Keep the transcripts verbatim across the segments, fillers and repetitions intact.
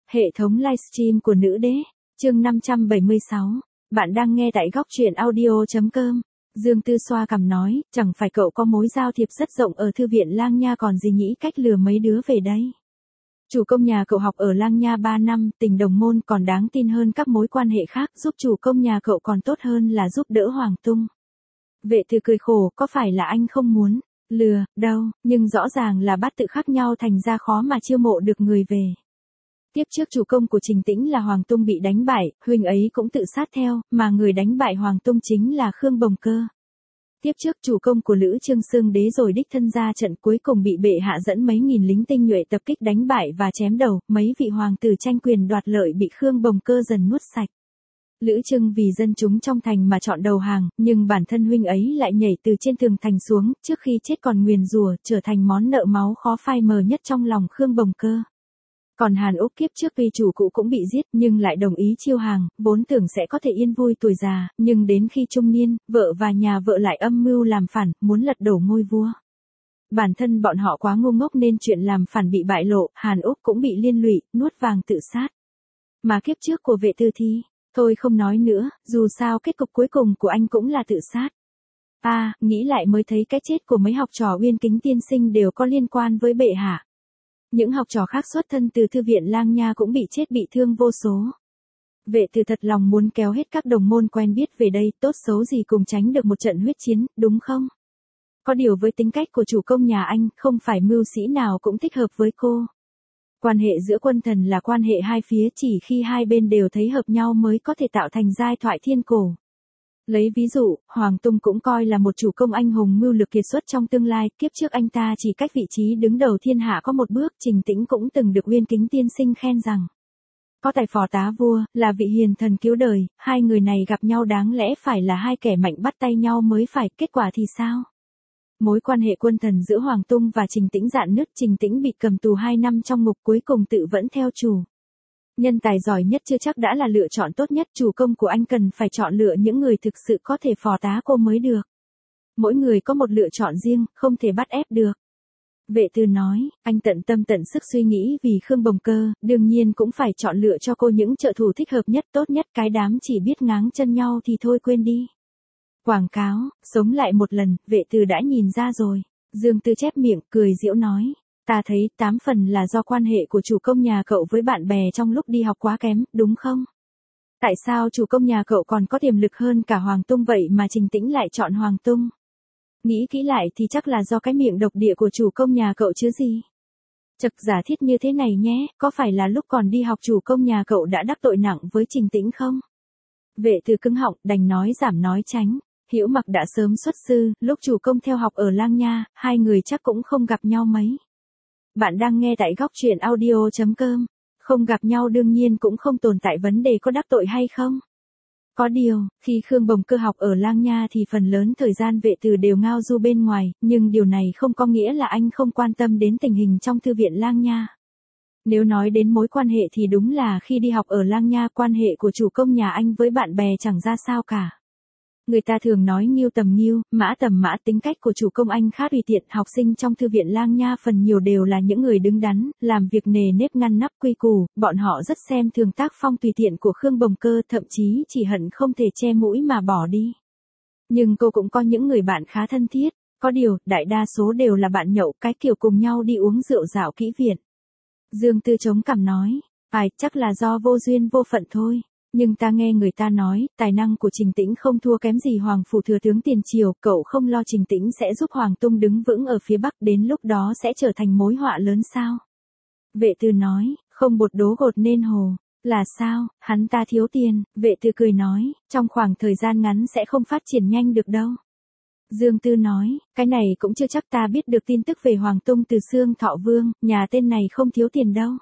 Hệ thống livestream của nữ đế, chương năm trăm bảy mươi sáu. Bạn đang nghe tại góc truyện audio.com. Dương Tư xoa cằm nói, chẳng phải cậu có mối giao thiệp rất rộng ở thư viện Lang Nha còn gì nhĩ cách lừa mấy đứa về đây. Chủ công nhà cậu học ở Lang Nha ba năm, tình đồng môn còn đáng tin hơn các mối quan hệ khác, giúp chủ công nhà cậu còn tốt hơn là giúp đỡ Hoàng Tung. Vệ Thư cười khổ, có phải là anh không muốn lừa, đâu, nhưng rõ ràng là bát tự khác nhau thành ra khó mà chiêu mộ được người về. Tiếp trước chủ công của Trình Tĩnh là Hoàng Tung bị đánh bại, huynh ấy cũng tự sát theo, mà người đánh bại Hoàng Tung chính là Khương Bồng Cơ. Tiếp trước chủ công của Lữ Trương Xương Đế rồi đích thân ra trận cuối cùng bị bệ hạ dẫn mấy nghìn lính tinh nhuệ tập kích đánh bại và chém đầu, mấy vị hoàng tử tranh quyền đoạt lợi bị Khương Bồng Cơ dần nuốt sạch. Lữ Trương vì dân chúng trong thành mà chọn đầu hàng, nhưng bản thân huynh ấy lại nhảy từ trên tường thành xuống, trước khi chết còn nguyền rủa, trở thành món nợ máu khó phai mờ nhất trong lòng Khương Bồng Cơ. Còn Hàn Úc kiếp trước vì chủ cũ cũng bị giết nhưng lại đồng ý chiêu hàng, vốn tưởng sẽ có thể yên vui tuổi già, nhưng đến khi trung niên, vợ và nhà vợ lại âm mưu làm phản, muốn lật đổ ngôi vua. Bản thân bọn họ quá ngu ngốc nên chuyện làm phản bị bại lộ, Hàn Úc cũng bị liên lụy, nuốt vàng tự sát. Mà kiếp trước của Vệ Tư thì, thôi không nói nữa, dù sao kết cục cuối cùng của anh cũng là tự sát. À, nghĩ lại mới thấy cái chết của mấy học trò Uyên Kính tiên sinh đều có liên quan với bệ hạ. Những học trò khác xuất thân từ thư viện Lang Nha cũng bị chết bị thương vô số. Vệ Từ thật lòng muốn kéo hết các đồng môn quen biết về đây, tốt xấu gì cùng tránh được một trận huyết chiến, đúng không? Có điều với tính cách của chủ công nhà anh, không phải mưu sĩ nào cũng thích hợp với cô. Quan hệ giữa quân thần là quan hệ hai phía, chỉ khi hai bên đều thấy hợp nhau mới có thể tạo thành giai thoại thiên cổ. Lấy ví dụ, Hoàng Tung cũng coi là một chủ công anh hùng mưu lược kiệt xuất trong tương lai, kiếp trước anh ta chỉ cách vị trí đứng đầu thiên hạ có một bước, Trình Tĩnh cũng từng được Uyên Kính tiên sinh khen rằng có tài phò tá vua, là vị hiền thần cứu đời, hai người này gặp nhau đáng lẽ phải là hai kẻ mạnh bắt tay nhau mới phải, kết quả thì sao? Mối quan hệ quân thần giữa Hoàng Tung và Trình Tĩnh rạn nứt, Trình Tĩnh bị cầm tù hai năm trong ngục cuối cùng tự vẫn theo chủ. Nhân tài giỏi nhất chưa chắc đã là lựa chọn tốt nhất, chủ công của anh cần phải chọn lựa những người thực sự có thể phò tá cô mới được. Mỗi người có một lựa chọn riêng, không thể bắt ép được. Vệ Tư nói, anh tận tâm tận sức suy nghĩ vì Khương Bồng Cơ, đương nhiên cũng phải chọn lựa cho cô những trợ thủ thích hợp nhất, tốt nhất, cái đám chỉ biết ngáng chân nhau thì thôi quên đi. Quảng cáo, sống lại một lần, Vệ Tư đã nhìn ra rồi. Dương Tư chép miệng, cười giễu nói. Ta thấy tám phần là do quan hệ của chủ công nhà cậu với bạn bè trong lúc đi học quá kém, đúng không? Tại sao chủ công nhà cậu còn có tiềm lực hơn cả Hoàng Tung vậy mà Trình Tĩnh lại chọn Hoàng Tung? Nghĩ kỹ lại thì chắc là do cái miệng độc địa của chủ công nhà cậu chứ gì? Chật, giả thiết như thế này nhé, có phải là lúc còn đi học chủ công nhà cậu đã đắc tội nặng với Trình Tĩnh không? Vệ Từ cứng họng, đành nói giảm nói tránh. Hữu Mặc đã sớm xuất sư, lúc chủ công theo học ở Lang Nha, hai người chắc cũng không gặp nhau mấy. Bạn đang nghe tại góc truyện audio.com. Không gặp nhau đương nhiên cũng không tồn tại vấn đề có đắc tội hay không. Có điều, khi Khương Bồng Cơ học ở Lang Nha thì phần lớn thời gian Vệ Từ đều ngao du bên ngoài, nhưng điều này không có nghĩa là anh không quan tâm đến tình hình trong thư viện Lang Nha. Nếu nói đến mối quan hệ thì đúng là khi đi học ở Lang Nha, quan hệ của chủ công nhà anh với bạn bè chẳng ra sao cả. Người ta thường nói nghiêu tầm nghiêu, mã tầm mã, tính cách của chủ công anh khá tùy tiện, học sinh trong thư viện Lang Nha phần nhiều đều là những người đứng đắn, làm việc nề nếp ngăn nắp quy củ, bọn họ rất xem thường tác phong tùy tiện của Khương Bồng Cơ, thậm chí chỉ hận không thể che mũi mà bỏ đi. Nhưng cô cũng có những người bạn khá thân thiết, có điều, đại đa số đều là bạn nhậu, cái kiểu cùng nhau đi uống rượu dạo kỹ viện. Dương Tư chống cằm nói, phải, chắc là do vô duyên vô phận thôi. Nhưng ta nghe người ta nói, tài năng của Trình Tĩnh không thua kém gì Hoàng phủ thừa tướng tiền triều, cậu không lo Trình Tĩnh sẽ giúp Hoàng Tung đứng vững ở phía Bắc, đến lúc đó sẽ trở thành mối họa lớn sao? Vệ Tư nói, không bột đố gột nên hồ. Là sao, hắn ta thiếu tiền, Vệ Tư cười nói, trong khoảng thời gian ngắn sẽ không phát triển nhanh được đâu. Dương Tư nói, cái này cũng chưa chắc, ta biết được tin tức về Hoàng Tung từ Xương Thọ Vương, nhà tên này không thiếu tiền đâu.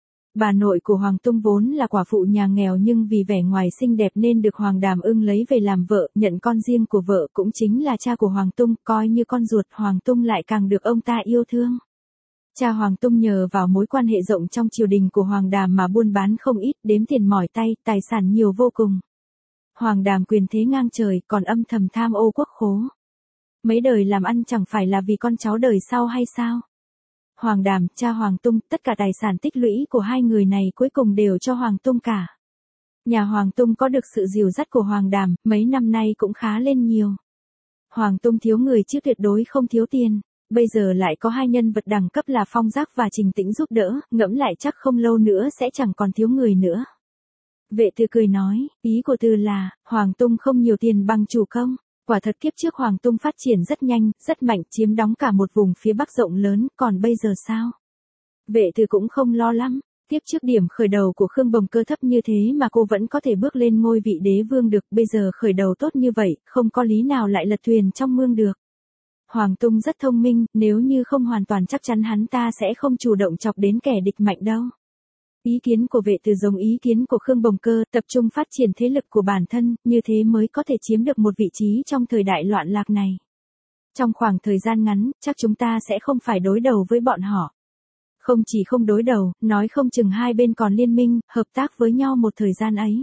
Bà nội của Hoàng Tung vốn là quả phụ nhà nghèo nhưng vì vẻ ngoài xinh đẹp nên được Hoàng Đàm Ưng lấy về làm vợ, nhận con riêng của vợ cũng chính là cha của Hoàng Tung, coi như con ruột, Hoàng Tung lại càng được ông ta yêu thương. Cha Hoàng Tung nhờ vào mối quan hệ rộng trong triều đình của Hoàng Đàm mà buôn bán không ít, đếm tiền mỏi tay, tài sản nhiều vô cùng. Hoàng Đàm quyền thế ngang trời, còn âm thầm tham ô quốc khố. Mấy đời làm ăn chẳng phải là vì con cháu đời sau hay sao? Hoàng Đàm, cha Hoàng Tung, tất cả tài sản tích lũy của hai người này cuối cùng đều cho Hoàng Tung cả. Nhà Hoàng Tung có được sự dìu dắt của Hoàng Đàm, mấy năm nay cũng khá lên nhiều. Hoàng Tung thiếu người chứ tuyệt đối không thiếu tiền. Bây giờ lại có hai nhân vật đẳng cấp là Phong Giác và Trình Tĩnh giúp đỡ, ngẫm lại chắc không lâu nữa sẽ chẳng còn thiếu người nữa. Vệ Từ cười nói, ý của Từ là, Hoàng Tung không nhiều tiền bằng chủ công. Quả thật kiếp trước Hoàng Tung phát triển rất nhanh, rất mạnh, chiếm đóng cả một vùng phía Bắc rộng lớn, còn bây giờ sao? Vệ Từ cũng không lo lắm. Tiếp trước điểm khởi đầu của Khương Bồng Cơ thấp như thế mà cô vẫn có thể bước lên ngôi vị đế vương được, bây giờ khởi đầu tốt như vậy, không có lý nào lại lật thuyền trong mương được. Hoàng Tung rất thông minh, nếu như không hoàn toàn chắc chắn hắn ta sẽ không chủ động chọc đến kẻ địch mạnh đâu. Ý kiến của Vệ Từ giống ý kiến của Khương Bồng Cơ, tập trung phát triển thế lực của bản thân, như thế mới có thể chiếm được một vị trí trong thời đại loạn lạc này. Trong khoảng thời gian ngắn, chắc chúng ta sẽ không phải đối đầu với bọn họ. Không chỉ không đối đầu, nói không chừng hai bên còn liên minh, hợp tác với nhau một thời gian ấy.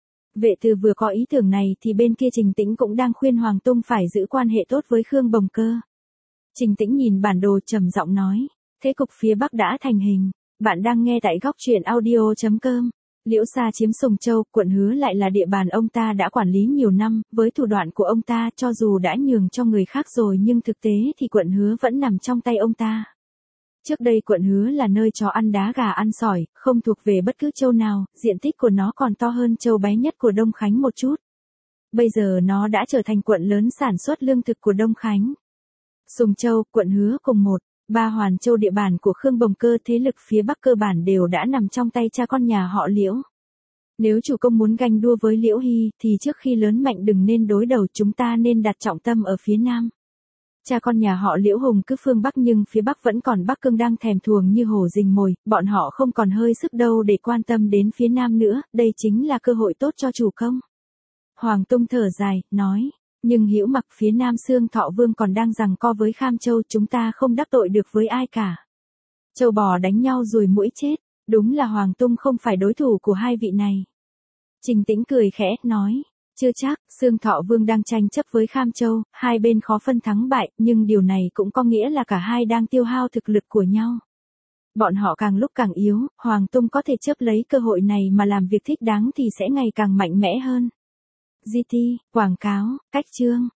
Vệ Từ vừa có ý tưởng này thì bên kia Trình Tĩnh cũng đang khuyên Hoàng Tung phải giữ quan hệ tốt với Khương Bồng Cơ. Trình Tĩnh nhìn bản đồ trầm giọng nói, thế cục phía Bắc đã thành hình. Bạn đang nghe tại góc truyện audio chấm com. Liễu Sa chiếm Sùng Châu, quận Hứa lại là địa bàn ông ta đã quản lý nhiều năm, với thủ đoạn của ông ta cho dù đã nhường cho người khác rồi nhưng thực tế thì quận Hứa vẫn nằm trong tay ông ta. Trước đây quận Hứa là nơi chó ăn đá gà ăn sỏi, không thuộc về bất cứ châu nào, diện tích của nó còn to hơn châu bé nhất của Đông Khánh một chút. Bây giờ nó đã trở thành quận lớn sản xuất lương thực của Đông Khánh. Sùng Châu, quận Hứa cùng một, ba Hoàn Châu địa bàn của Khương Bồng Cơ, thế lực phía Bắc cơ bản đều đã nằm trong tay cha con nhà họ Liễu. Nếu chủ công muốn ganh đua với Liễu Hy thì trước khi lớn mạnh đừng nên đối đầu, chúng ta nên đặt trọng tâm ở phía Nam. Cha con nhà họ Liễu hùng cứ phương Bắc nhưng phía Bắc vẫn còn Bắc Cương đang thèm thuồng như hổ rình mồi, bọn họ không còn hơi sức đâu để quan tâm đến phía Nam nữa, đây chính là cơ hội tốt cho chủ công. Hoàng Tung thở dài, nói, nhưng Hữu Mặc phía Nam Xương Thọ Vương còn đang giằng co với Kham Châu, chúng ta không đắc tội được với ai cả. Châu bò đánh nhau rồi muỗi chết, đúng là Hoàng Tung không phải đối thủ của hai vị này. Trình Tĩnh cười khẽ, nói, chưa chắc, Xương Thọ Vương đang tranh chấp với Kham Châu, hai bên khó phân thắng bại, nhưng điều này cũng có nghĩa là cả hai đang tiêu hao thực lực của nhau. Bọn họ càng lúc càng yếu, Hoàng Tung có thể chớp lấy cơ hội này mà làm việc thích đáng thì sẽ ngày càng mạnh mẽ hơn. giê tê, quảng cáo, cách chương.